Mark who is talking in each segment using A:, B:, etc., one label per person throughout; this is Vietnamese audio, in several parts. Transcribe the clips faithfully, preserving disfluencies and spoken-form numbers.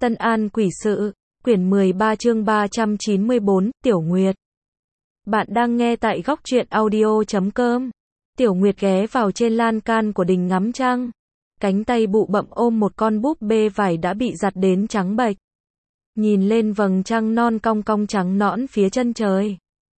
A: Tân An Quỷ Sự, quyển mười ba chương ba trăm chín mươi bốn, Tiểu Nguyệt. Bạn đang nghe tại góc truyện audio chấm com. Tiểu Nguyệt ghé vào trên lan can của đình ngắm trăng. Cánh tay bụ bậm ôm một con búp bê vải đã bị giặt đến trắng bệch. Nhìn lên vầng trăng non cong cong trắng nõn phía chân trời.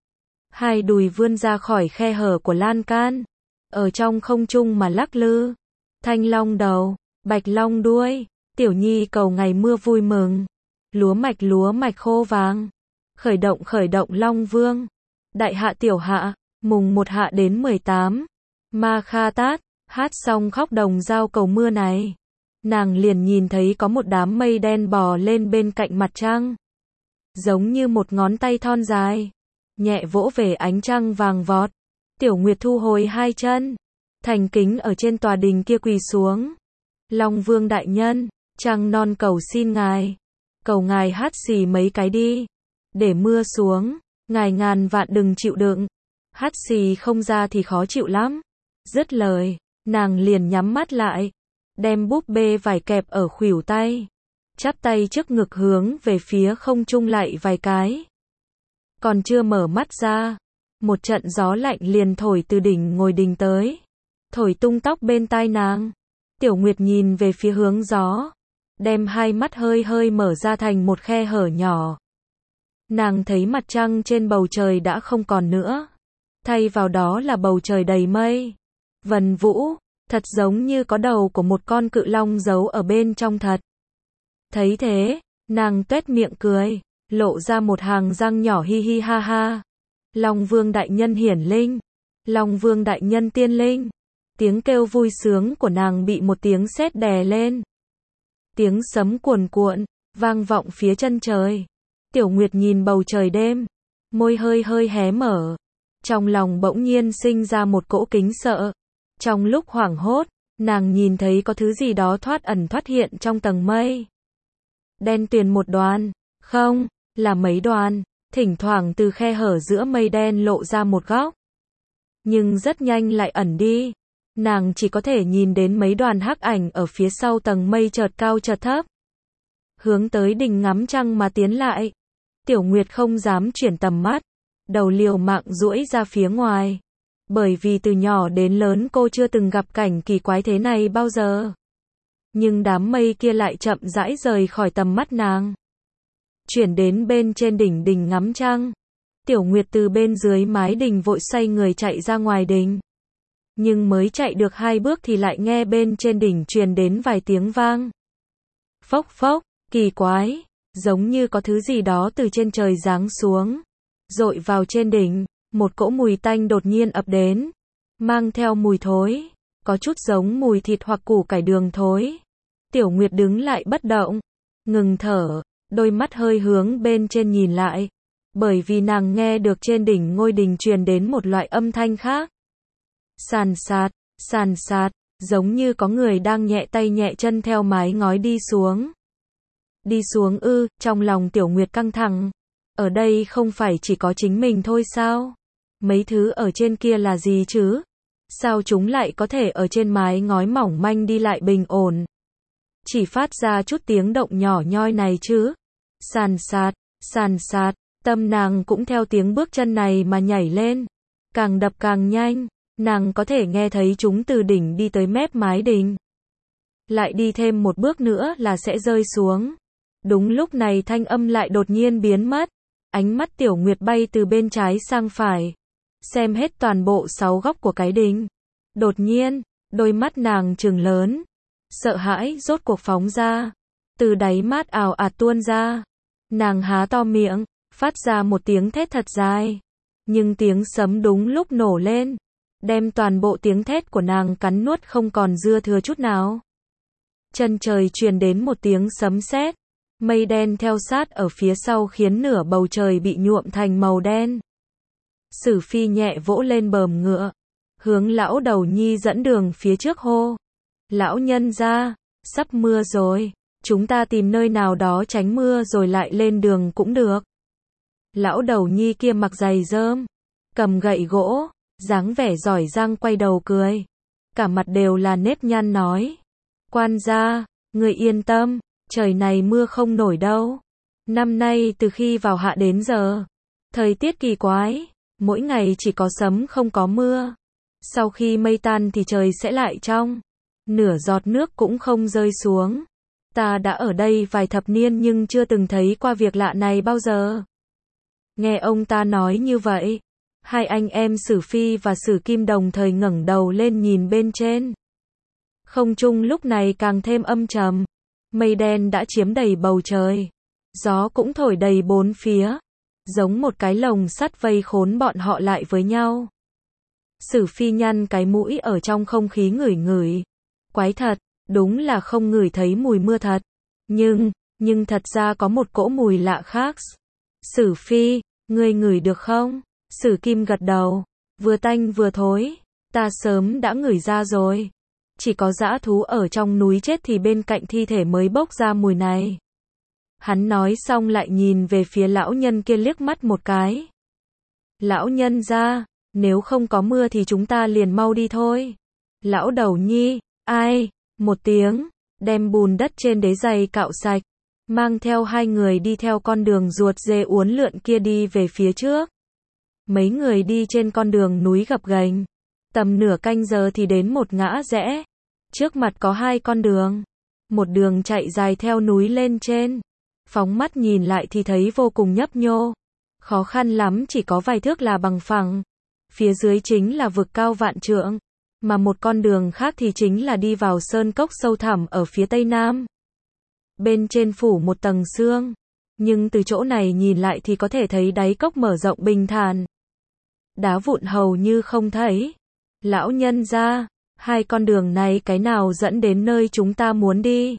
A: Hai đùi vươn ra khỏi khe hở của lan can. Ở trong không trung mà lắc lư. Thanh long đầu, bạch long đuôi. Tiểu nhi cầu ngày mưa vui mừng. Lúa mạch lúa mạch khô vàng. Khởi động khởi động Long Vương. Đại hạ tiểu hạ, mùng một hạ đến mười tám. Ma Kha Tát, hát xong khóc đồng giao cầu mưa này. Nàng liền nhìn thấy có một đám mây đen bò lên bên cạnh mặt trăng. Giống như một ngón tay thon dài. Nhẹ vỗ về ánh trăng vàng vọt. Tiểu Nguyệt thu hồi hai chân. Thành kính ở trên tòa đình kia quỳ xuống. Long Vương đại nhân, trăng non cầu xin ngài. Cầu ngài hát xì mấy cái đi. Để mưa xuống. Ngài ngàn vạn đừng chịu đựng. Hát xì không ra thì khó chịu lắm. Dứt lời, nàng liền nhắm mắt lại. Đem búp bê vải kẹp ở khuỷu tay. Chắp tay trước ngực hướng về phía không trung lại vài cái. Còn chưa mở mắt ra. Một trận gió lạnh liền thổi từ đỉnh ngồi đình tới. Thổi tung tóc bên tai nàng. Tiểu Nguyệt nhìn về phía hướng gió. Đem hai mắt hơi hơi mở ra thành một khe hở nhỏ. Nàng thấy mặt trăng trên bầu trời đã không còn nữa. Thay vào đó là bầu trời đầy mây. Vần vũ, thật giống như có đầu của một con cự long giấu ở bên trong thật. Thấy thế, nàng tuét miệng cười, lộ ra một hàng răng nhỏ hi hi ha ha. Long Vương đại nhân hiển linh. Long Vương đại nhân tiên linh. Tiếng kêu vui sướng của nàng bị một tiếng sét đè lên. Tiếng sấm cuồn cuộn, vang vọng phía chân trời. Tiểu Nguyệt nhìn bầu trời đêm, môi hơi hơi hé mở. Trong lòng bỗng nhiên sinh ra một cỗ kính sợ. Trong lúc hoảng hốt, nàng nhìn thấy có thứ gì đó thoát ẩn thoát hiện trong tầng mây. Đen tuyền một đoàn, không, là mấy đoàn, thỉnh thoảng từ khe hở giữa mây đen lộ ra một góc. Nhưng rất nhanh lại ẩn đi. Nàng chỉ có thể nhìn đến mấy đoàn hắc ảnh ở phía sau tầng mây chợt cao chợt thấp. Hướng tới đình ngắm trăng mà tiến lại. Tiểu Nguyệt không dám chuyển tầm mắt. Đầu liều mạng duỗi ra phía ngoài. Bởi vì từ nhỏ đến lớn cô chưa từng gặp cảnh kỳ quái thế này bao giờ. Nhưng đám mây kia lại chậm rãi rời khỏi tầm mắt nàng. Chuyển đến bên trên đỉnh đình ngắm trăng. Tiểu Nguyệt từ bên dưới mái đình vội xoay người chạy ra ngoài đình. Nhưng mới chạy được hai bước thì lại nghe bên trên đỉnh truyền đến vài tiếng vang. Phốc phốc, kỳ quái, giống như có thứ gì đó từ trên trời giáng xuống. Dội vào trên đỉnh, một cỗ mùi tanh đột nhiên ập đến. Mang theo mùi thối, có chút giống mùi thịt hoặc củ cải đường thối. Tiểu Nguyệt đứng lại bất động, ngừng thở, đôi mắt hơi hướng bên trên nhìn lại. Bởi vì nàng nghe được trên đỉnh ngôi đình truyền đến một loại âm thanh khác. Sàn sạt, sàn sạt, giống như có người đang nhẹ tay nhẹ chân theo mái ngói đi xuống. Đi xuống ư, trong lòng Tiểu Nguyệt căng thẳng. Ở đây không phải chỉ có chính mình thôi sao? Mấy thứ ở trên kia là gì chứ? Sao chúng lại có thể ở trên mái ngói mỏng manh đi lại bình ổn? Chỉ phát ra chút tiếng động nhỏ nhoi này chứ? Sàn sạt, sàn sạt, tâm nàng cũng theo tiếng bước chân này mà nhảy lên. Càng đập càng nhanh. Nàng có thể nghe thấy chúng từ đỉnh đi tới mép mái đình. Lại đi thêm một bước nữa là sẽ rơi xuống. Đúng lúc này thanh âm lại đột nhiên biến mất. Ánh mắt Tiểu Nguyệt bay từ bên trái sang phải. Xem hết toàn bộ sáu góc của cái đình. Đột nhiên, đôi mắt nàng trừng lớn. Sợ hãi rốt cuộc phóng ra. Từ đáy mắt ào ạt tuôn ra. Nàng há to miệng, phát ra một tiếng thét thật dài. Nhưng tiếng sấm đúng lúc nổ lên. Đem toàn bộ tiếng thét của nàng cắn nuốt không còn dư thừa chút nào. Chân trời truyền đến một tiếng sấm sét. Mây đen theo sát ở phía sau khiến nửa bầu trời bị nhuộm thành màu đen. Sử Phi nhẹ vỗ lên bờm ngựa. Hướng lão đầu nhi dẫn đường phía trước hô. Lão nhân gia, sắp mưa rồi. Chúng ta tìm nơi nào đó tránh mưa rồi lại lên đường cũng được. Lão đầu nhi kia mặc giày rơm. Cầm gậy gỗ. Dáng vẻ giỏi giang quay đầu cười. Cả mặt đều là nếp nhăn nói. Quan gia, người yên tâm, trời này mưa không nổi đâu. Năm nay từ khi vào hạ đến giờ, thời tiết kỳ quái, mỗi ngày chỉ có sấm không có mưa. Sau khi mây tan thì trời sẽ lại trong, nửa giọt nước cũng không rơi xuống. Ta đã ở đây vài thập niên nhưng chưa từng thấy qua việc lạ này bao giờ. Nghe ông ta nói như vậy, hai anh em Sử Phi và Sử Kim đồng thời ngẩng đầu lên nhìn bên trên. Không trung lúc này càng thêm âm trầm, mây đen đã chiếm đầy bầu trời, gió cũng thổi đầy bốn phía, giống một cái lồng sắt vây khốn bọn họ lại với nhau. Sử Phi nhăn cái mũi ở trong không khí ngửi ngửi. Quái thật, đúng là không ngửi thấy mùi mưa thật. Nhưng, nhưng thật ra có một cỗ mùi lạ khác. Sử Phi, ngươi ngửi được không? Sử Kim gật đầu. Vừa tanh vừa thối. Ta sớm đã ngửi ra rồi. Chỉ có dã thú ở trong núi chết thì bên cạnh thi thể mới bốc ra mùi này. Hắn nói xong lại nhìn về phía lão nhân kia liếc mắt một cái. Lão nhân ra, nếu không có mưa thì chúng ta liền mau đi thôi. Lão Đầu Nhi, ai, một tiếng, đem bùn đất trên đế giày cạo sạch, mang theo hai người đi theo con đường ruột dê uốn lượn kia đi về phía trước. Mấy người đi trên con đường núi gập ghềnh, tầm nửa canh giờ thì đến một ngã rẽ. Trước mặt có hai con đường, một đường chạy dài theo núi lên trên, phóng mắt nhìn lại thì thấy vô cùng nhấp nhô, khó khăn lắm chỉ có vài thước là bằng phẳng. Phía dưới chính là vực cao vạn trượng, mà một con đường khác thì chính là đi vào sơn cốc sâu thẳm ở phía tây nam. Bên trên phủ một tầng sương, nhưng từ chỗ này nhìn lại thì có thể thấy đáy cốc mở rộng bình thản. Đá vụn hầu như không thấy. Lão nhân ra, hai con đường này cái nào dẫn đến nơi chúng ta muốn đi?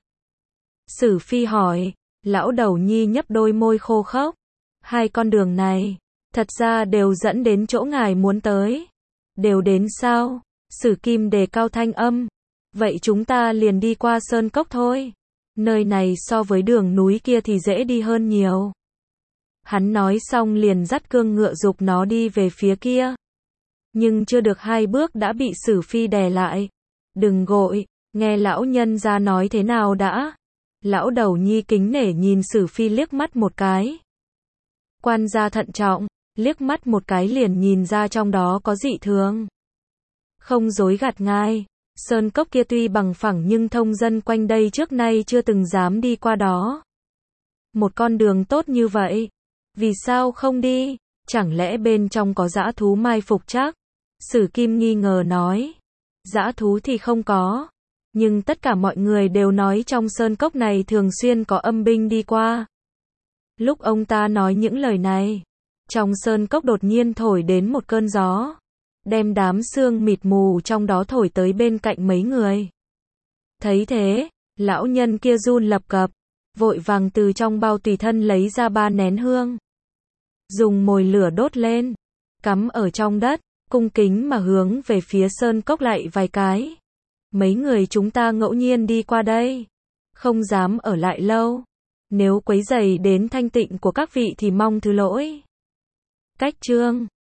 A: Sử Phi hỏi. Lão Đầu Nhi nhấp đôi môi khô khốc. Hai con đường này, thật ra đều dẫn đến chỗ ngài muốn tới. Đều đến sao? Sử Kim đề cao thanh âm. Vậy chúng ta liền đi qua sơn cốc thôi. Nơi này so với đường núi kia thì dễ đi hơn nhiều. Hắn nói xong liền dắt cương ngựa giục nó đi về phía kia. Nhưng chưa được hai bước đã bị Sử Phi đè lại. Đừng gội, nghe lão nhân ra nói thế nào đã. Lão Đầu Nhi kính nể nhìn Sử Phi liếc mắt một cái. Quan gia thận trọng, liếc mắt một cái liền nhìn ra trong đó có dị thường. Không dối gạt ngài, sơn cốc kia tuy bằng phẳng nhưng thông dân quanh đây trước nay chưa từng dám đi qua đó. Một con đường tốt như vậy, vì sao không đi? Chẳng lẽ bên trong có dã thú mai phục chắc? Sử Kim nghi ngờ nói. Dã thú thì không có, nhưng tất cả mọi người đều nói trong sơn cốc này thường xuyên có âm binh đi qua. Lúc ông ta nói những lời này, trong sơn cốc đột nhiên thổi đến một cơn gió, đem đám sương mịt mù trong đó thổi tới bên cạnh mấy người. Thấy thế, lão nhân kia run lập cập, vội vàng từ trong bao tùy thân lấy ra ba nén hương, dùng mồi lửa đốt lên, cắm ở trong đất, cung kính mà hướng về phía sơn cốc lại vài cái. Mấy người chúng ta ngẫu nhiên đi qua đây, không dám ở lại lâu. Nếu quấy rầy đến thanh tịnh của các vị thì mong thứ lỗi. Cách chương